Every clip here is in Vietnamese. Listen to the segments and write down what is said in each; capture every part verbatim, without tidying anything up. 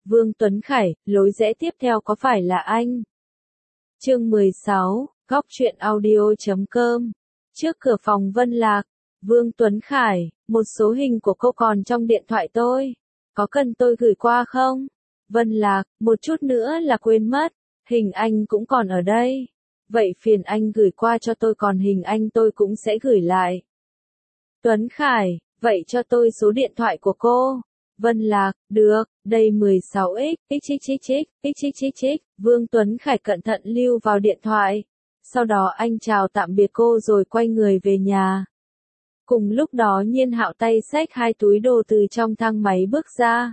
Vương Tuấn Khải, lối rẽ tiếp theo có phải là anh? Chương mười sáu, góc truyện audio chấm com. Trước cửa phòng Vân Lạc, Vương Tuấn Khải, một số hình của cô còn trong điện thoại tôi. Có cần tôi gửi qua không? Vân Lạc, một chút nữa là quên mất. Hình anh cũng còn ở đây. Vậy phiền anh gửi qua cho tôi, còn hình anh tôi cũng sẽ gửi lại. Tuấn Khải, vậy cho tôi số điện thoại của cô. Vân Lạc, được, đây mười sáu x, xxxx, xxxx, Vương Tuấn Khải cẩn thận lưu vào điện thoại. Sau đó anh chào tạm biệt cô rồi quay người về nhà. Cùng lúc đó Nhiên Hạo tay xách hai túi đồ từ trong thang máy bước ra.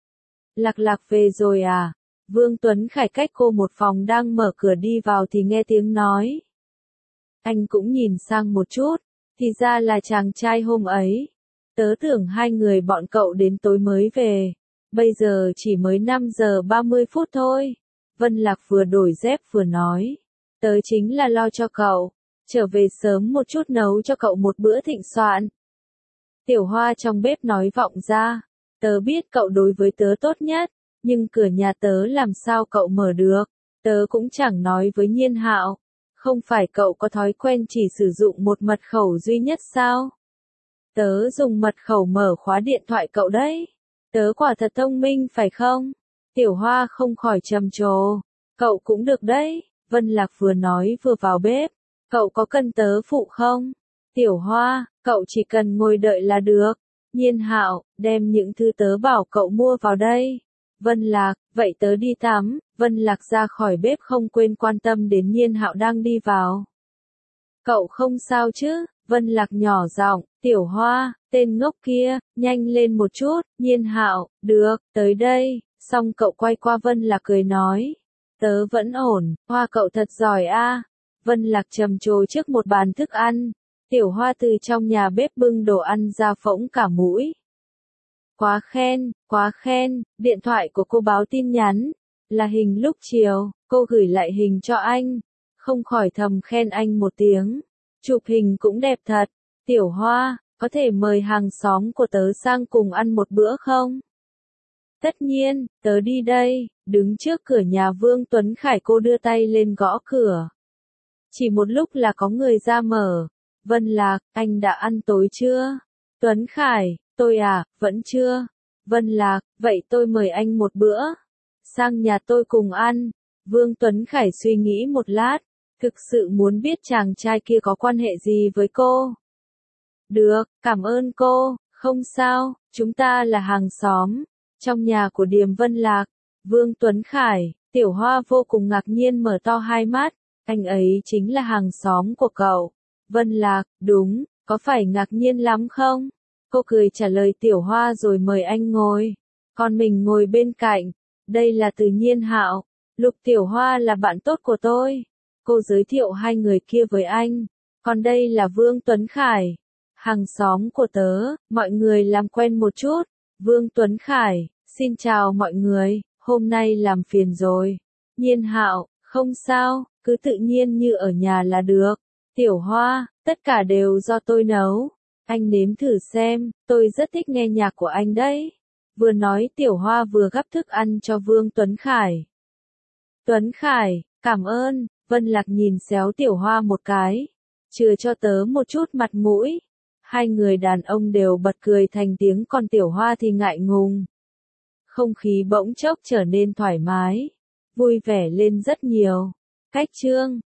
Lạc Lạc về rồi à? Vương Tuấn Khải cách cô một phòng đang mở cửa đi vào thì nghe tiếng nói. Anh cũng nhìn sang một chút, thì ra là chàng trai hôm ấy. Tớ tưởng hai người bọn cậu đến tối mới về. Bây giờ chỉ mới năm giờ ba mươi phút thôi. Vân Lạc vừa đổi dép vừa nói. Tớ chính là lo cho cậu. Trở về sớm một chút nấu cho cậu một bữa thịnh soạn. Tiểu Hoa trong bếp nói vọng ra. Tớ biết cậu đối với tớ tốt nhất. Nhưng cửa nhà tớ làm sao cậu mở được. Tớ cũng chẳng nói với Nhiên Hạo. Không phải cậu có thói quen chỉ sử dụng một mật khẩu duy nhất sao? Tớ dùng mật khẩu mở khóa điện thoại cậu đấy. Tớ quả thật thông minh phải không? Tiểu Hoa không khỏi trầm trồ. Cậu cũng được đấy. Vân Lạc vừa nói vừa vào bếp. Cậu có cần tớ phụ không? Tiểu Hoa, cậu chỉ cần ngồi đợi là được. Nhiên Hạo, đem những thứ tớ bảo cậu mua vào đây. Vân Lạc, vậy tớ đi tắm. Vân Lạc ra khỏi bếp không quên quan tâm đến Nhiên Hạo đang đi vào. Cậu không sao chứ? Vân Lạc nhỏ giọng. Tiểu Hoa, tên ngốc kia, nhanh lên một chút. Nhiên Hạo, được, tới đây. Xong cậu quay qua Vân Lạc cười nói. Tớ vẫn ổn, Hoa cậu thật giỏi a. Vân Lạc trầm trồ trước một bàn thức ăn. Tiểu Hoa từ trong nhà bếp bưng đồ ăn ra phỗng cả mũi. Quá khen, quá khen, điện thoại của cô báo tin nhắn. Là hình lúc chiều, cô gửi lại hình cho anh. Không khỏi thầm khen anh một tiếng. Chụp hình cũng đẹp thật. Tiểu Hoa, có thể mời hàng xóm của tớ sang cùng ăn một bữa không? Tất nhiên, tớ đi đây. Đứng trước cửa nhà Vương Tuấn Khải cô đưa tay lên gõ cửa. Chỉ một lúc là có người ra mở. Vân Lạc, anh đã ăn tối chưa? Tuấn Khải, tôi à, vẫn chưa. Vân Lạc, vậy tôi mời anh một bữa. Sang nhà tôi cùng ăn. Vương Tuấn Khải suy nghĩ một lát. Thực sự muốn biết chàng trai kia có quan hệ gì với cô. Được, cảm ơn cô, không sao, chúng ta là hàng xóm. Trong nhà của Điềm Vân Lạc, Vương Tuấn Khải, Tiểu Hoa vô cùng ngạc nhiên mở to hai mắt. Anh ấy chính là hàng xóm của cậu. Vân Lạc, đúng, có phải ngạc nhiên lắm không? Cô cười trả lời Tiểu Hoa rồi mời anh ngồi. Còn mình ngồi bên cạnh. Đây là Từ Nhiên Hạo. Lục Tiểu Hoa là bạn tốt của tôi. Cô giới thiệu hai người kia với anh. Còn đây là Vương Tuấn Khải. Hàng xóm của tớ, mọi người làm quen một chút. Vương Tuấn Khải, xin chào mọi người, hôm nay làm phiền rồi. Nhiên Hạo, không sao, cứ tự nhiên như ở nhà là được. Tiểu Hoa, tất cả đều do tôi nấu. Anh nếm thử xem, tôi rất thích nghe nhạc của anh đấy. Vừa nói Tiểu Hoa vừa gắp thức ăn cho Vương Tuấn Khải. Tuấn Khải, cảm ơn. Vân Lạc nhìn xéo Tiểu Hoa một cái. Chừa cho tớ một chút mặt mũi. Hai người đàn ông đều bật cười thành tiếng, còn Tiểu Hoa thì ngại ngùng. Không khí bỗng chốc trở nên thoải mái. Vui vẻ lên rất nhiều. Cách chương